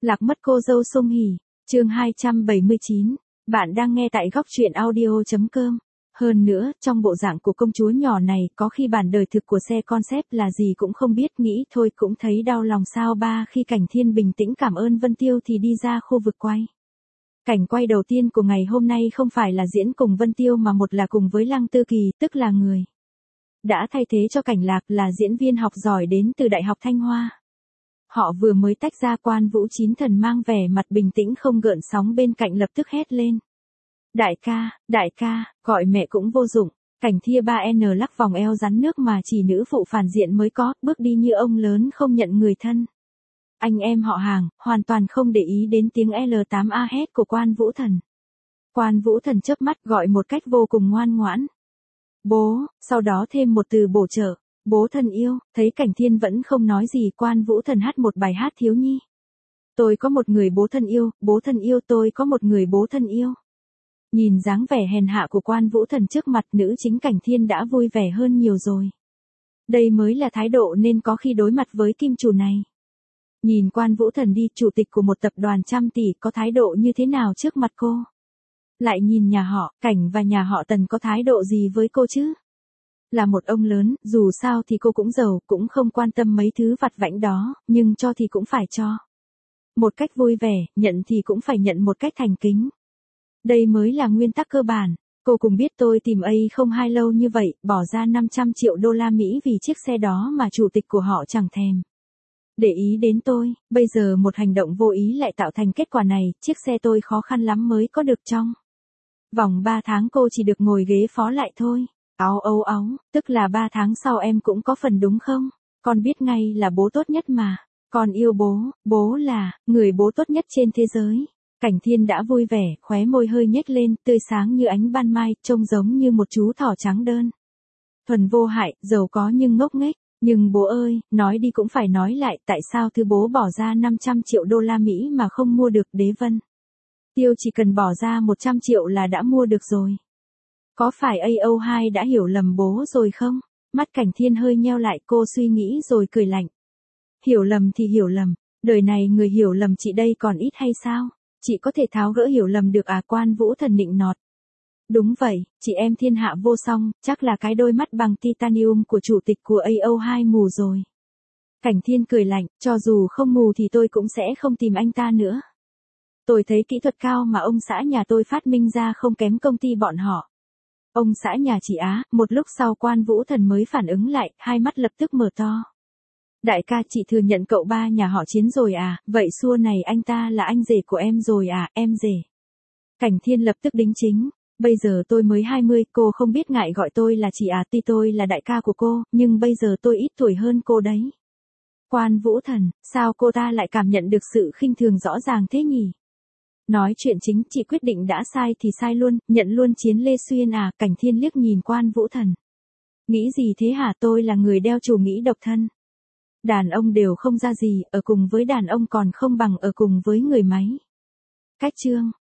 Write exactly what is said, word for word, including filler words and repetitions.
Lạc mất cô dâu Song Hỷ, chương hai trăm bảy mươi chín. Bạn đang nghe tại góc truyện audio chấm com. Hơn nữa, trong bộ dạng của công chúa nhỏ này, có khi bản đời thực của xe concept là gì cũng không biết, nghĩ thôi cũng thấy đau lòng sao ba. Khi Cảnh Thiên bình tĩnh cảm ơn Vân Tiêu thì đi ra khu vực quay. Cảnh quay đầu tiên của ngày hôm nay không phải là diễn cùng Vân Tiêu mà một là cùng với Lăng Tư Kỳ, tức là người đã thay thế cho Cảnh Lạc, là diễn viên học giỏi đến từ Đại học Thanh Hoa. Họ vừa mới tách ra. Quan Vũ Chín Thần mang vẻ mặt bình tĩnh không gợn sóng bên cạnh lập tức hét lên. Đại ca, đại ca, gọi mẹ cũng vô dụng. Cảnh Thia ba N lắc vòng eo rắn nước mà chỉ nữ phụ phản diện mới có, bước đi như ông lớn không nhận người thân. Anh em họ hàng, hoàn toàn không để ý đến tiếng L tám A hét của Quan Vũ Thần. Quan Vũ Thần chớp mắt gọi một cách vô cùng ngoan ngoãn. Bố, sau đó thêm một từ bổ trợ. Bố thân yêu. Thấy Cảnh Thiên vẫn không nói gì, Quan Vũ Thần hát một bài hát thiếu nhi. Tôi có một người bố thân yêu, bố thân yêu, tôi có một người bố thân yêu. Nhìn dáng vẻ hèn hạ của Quan Vũ Thần trước mặt nữ chính Cảnh Thiên đã vui vẻ hơn nhiều rồi. Đây mới là thái độ nên có khi đối mặt với kim chủ này. Nhìn Quan Vũ Thần đi, chủ tịch của một tập đoàn trăm tỷ, có thái độ như thế nào trước mặt cô? Lại nhìn nhà họ Cảnh và nhà họ Tần có thái độ gì với cô chứ? Là một ông lớn, dù sao thì cô cũng giàu, cũng không quan tâm mấy thứ vặt vãnh đó, nhưng cho thì cũng phải cho. Một cách vui vẻ, nhận thì cũng phải nhận một cách thành kính. Đây mới là nguyên tắc cơ bản. Cô cũng biết tôi tìm A không hai lâu như vậy, bỏ ra năm trăm triệu đô la Mỹ vì chiếc xe đó mà chủ tịch của họ chẳng thèm để ý đến tôi. Bây giờ một hành động vô ý lại tạo thành kết quả này, chiếc xe tôi khó khăn lắm mới có được trong vòng ba tháng, cô chỉ được ngồi ghế phó lại thôi. Áo âu áo, tức là ba tháng sau em cũng có phần đúng không? Con biết ngay là bố tốt nhất mà. Con yêu bố, bố là người bố tốt nhất trên thế giới. Cảnh Thiên đã vui vẻ, khóe môi hơi nhếch lên, tươi sáng như ánh ban mai, trông giống như một chú thỏ trắng đơn. Thuần vô hại, giàu có nhưng ngốc nghếch. Nhưng bố ơi, nói đi cũng phải nói lại, tại sao thứ bố bỏ ra năm trăm triệu đô la Mỹ mà không mua được Đế Vân? Tiêu chỉ cần bỏ ra một trăm triệu là đã mua được rồi. Có phải A O hai đã hiểu lầm bố rồi không? Mắt Cảnh Thiên hơi nheo lại, cô suy nghĩ rồi cười lạnh. Hiểu lầm thì hiểu lầm, đời này người hiểu lầm chị đây còn ít hay sao? Chị có thể tháo gỡ hiểu lầm được à? Quan Vũ Thần nịnh nọt. Đúng vậy, chị em thiên hạ vô song, chắc là cái đôi mắt bằng titanium của chủ tịch của A O hai mù rồi. Cảnh Thiên cười lạnh, cho dù không mù thì tôi cũng sẽ không tìm anh ta nữa. Tôi thấy kỹ thuật cao mà ông xã nhà tôi phát minh ra không kém công ty bọn họ. Ông xã nhà chị Á. Một lúc sau Quan Vũ Thần mới phản ứng lại, hai mắt lập tức mở to. Đại ca, chị thừa nhận cậu ba nhà họ Chiến rồi à? Vậy xua này anh ta là anh rể của em rồi à? Em rể. Cảnh Thiên lập tức đính chính. Bây giờ tôi mới hai mươi, cô không biết ngại gọi tôi là chị à? Tuy tôi là đại ca của cô, nhưng bây giờ tôi ít tuổi hơn cô đấy. Quan Vũ Thần, sao cô ta lại cảm nhận được sự khinh thường rõ ràng thế nhỉ? Nói chuyện chính, chị quyết định đã sai thì sai luôn, nhận luôn Chiến Lê Xuyên à? Cảnh Thiên liếc nhìn Quan Vũ Thần. Nghĩ gì thế hả? Tôi là người đeo chủ nghĩa độc thân. Đàn ông đều không ra gì, ở cùng với đàn ông còn không bằng ở cùng với người máy. Cách chương.